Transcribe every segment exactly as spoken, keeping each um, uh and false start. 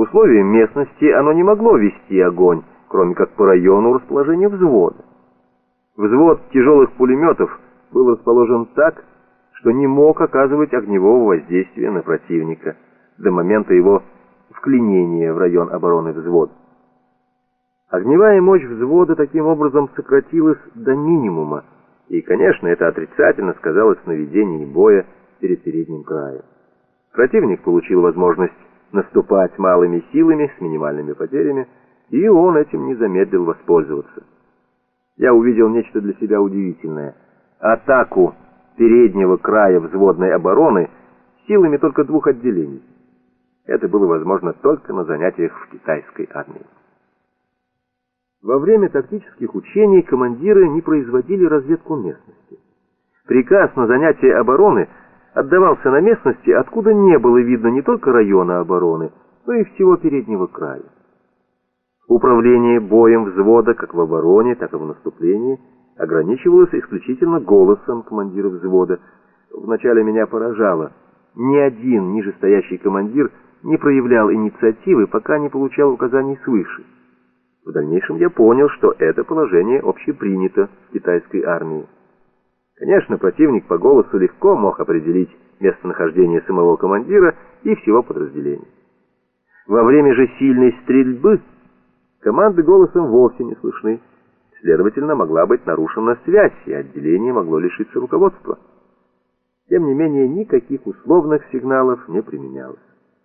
условиям местности оно не могло вести огонь, кроме как по району расположения взвода. Взвод тяжелых пулеметов был расположен так, что не мог оказывать огневого воздействия на противника до момента его вклинения в район обороны взвода. Огневая мощь взвода таким образом сократилась до минимума, и, конечно, это отрицательно сказалось на ведении боя перед передним краем. Противник получил возможность наступать малыми силами с минимальными потерями, и он этим не замедлил воспользоваться. Я увидел нечто для себя удивительное. Атаку переднего края взводной обороны силами только двух отделений. Это было возможно только на занятиях в китайской армии. Во время тактических учений командиры не производили разведку местности. Приказ на занятие обороны отдавался на местности, откуда не было видно не только района обороны, но и всего переднего края. Управление боем взвода как в обороне, так и в наступлении ограничивалось исключительно голосом командира взвода. Вначале меня поражало: ни один нижестоящий командир не проявлял инициативы, пока не получал указаний свыше. В дальнейшем я понял, что это положение общепринято в китайской армии. Конечно, противник по голосу легко мог определить местонахождение самого командира и всего подразделения. Во время же сильной стрельбы команды голосом вовсе не слышны. Следовательно, могла быть нарушена связь, и отделение могло лишиться руководства. Тем не менее, никаких условных сигналов не применялось.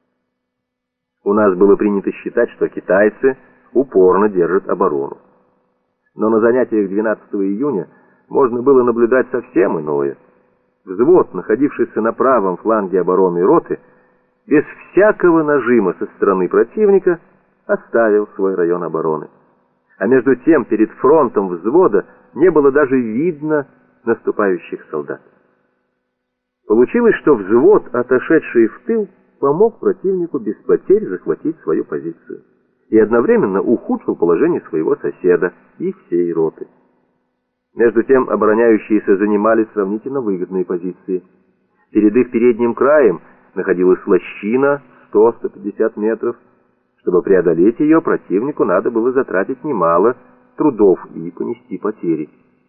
У нас было принято считать, что китайцы упорно держат оборону. Но на занятиях двенадцатого июня можно было наблюдать совсем иное. Взвод, находившийся на правом фланге обороны роты, без всякого нажима со стороны противника оставил свой район обороны. А между тем перед фронтом взвода не было даже видно наступающих солдат. Получилось, что взвод, отошедший в тыл, помог противнику без потерь захватить свою позицию и одновременно ухудшил положение своего соседа и всей роты. Между тем обороняющиеся занимали сравнительно выгодные позиции. Перед их передним краем находилась лощина сто — сто пятьдесят метров. Чтобы преодолеть ее, противнику надо было затратить немало трудов и понести потери.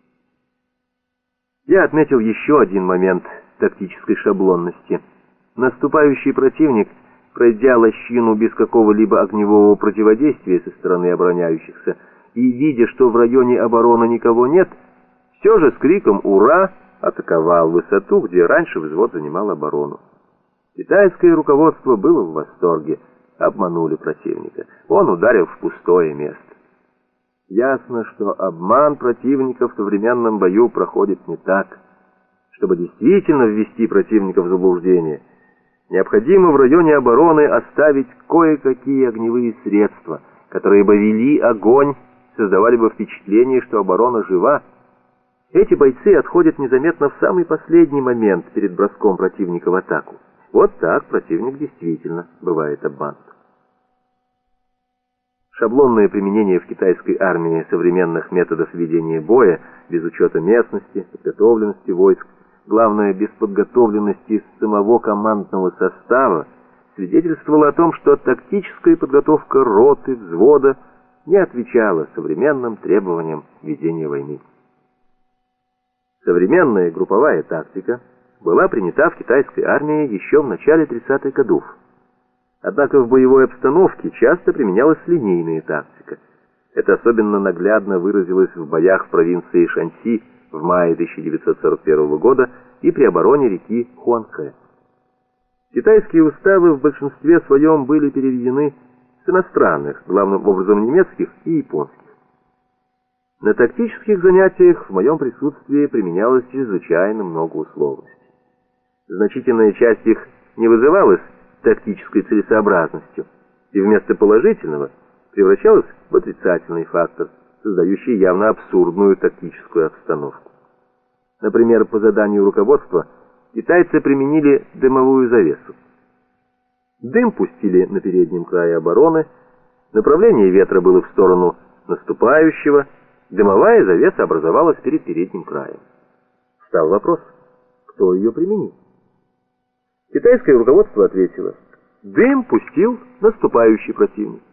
Я отметил еще один момент тактической шаблонности. Наступающий противник, пройдя лощину без какого-либо огневого противодействия со стороны обороняющихся и видя, что в районе обороны никого нет, все же с криком «Ура!» атаковал высоту, где раньше взвод занимал оборону. Китайское руководство было в восторге. Обманули противника. Он ударил в пустое место. Ясно, что обман противника в современном бою проходит не так. Чтобы действительно ввести противника в заблуждение, необходимо в районе обороны оставить кое-какие огневые средства, которые бы вели огонь, создавали бы впечатление, что оборона жива. Эти бойцы отходят незаметно в самый последний момент перед броском противника в атаку. Вот так противник действительно бывает обманут. Шаблонное применение в китайской армии современных методов ведения боя, без учета местности, подготовленности войск, главное, без подготовленности самого командного состава, свидетельствовало о том, что тактическая подготовка роты, взвода не отвечала современным требованиям ведения войны. Современная групповая тактика была принята в китайской армии еще в начале тридцатых годов. Однако в боевой обстановке часто применялась линейная тактика. Это особенно наглядно выразилось в боях в провинции Шаньси в мае тысяча девятьсот сорок первого года и при обороне реки Хуанхэ. Китайские уставы в большинстве своем были переведены с иностранных, главным образом немецких и японских. На тактических занятиях в моем присутствии применялось чрезвычайно много условностей. Значительная часть их не вызывалась тактической целесообразностью и вместо положительного превращалась в отрицательный фактор, создающий явно абсурдную тактическую обстановку. Например, по заданию руководства китайцы применили дымовую завесу. Дым пустили на переднем крае обороны, направление ветра было в сторону наступающего, дымовая завеса образовалась перед передним краем. Встал вопрос, кто ее применил? Китайское руководство ответило: Дым пустил наступающий противник.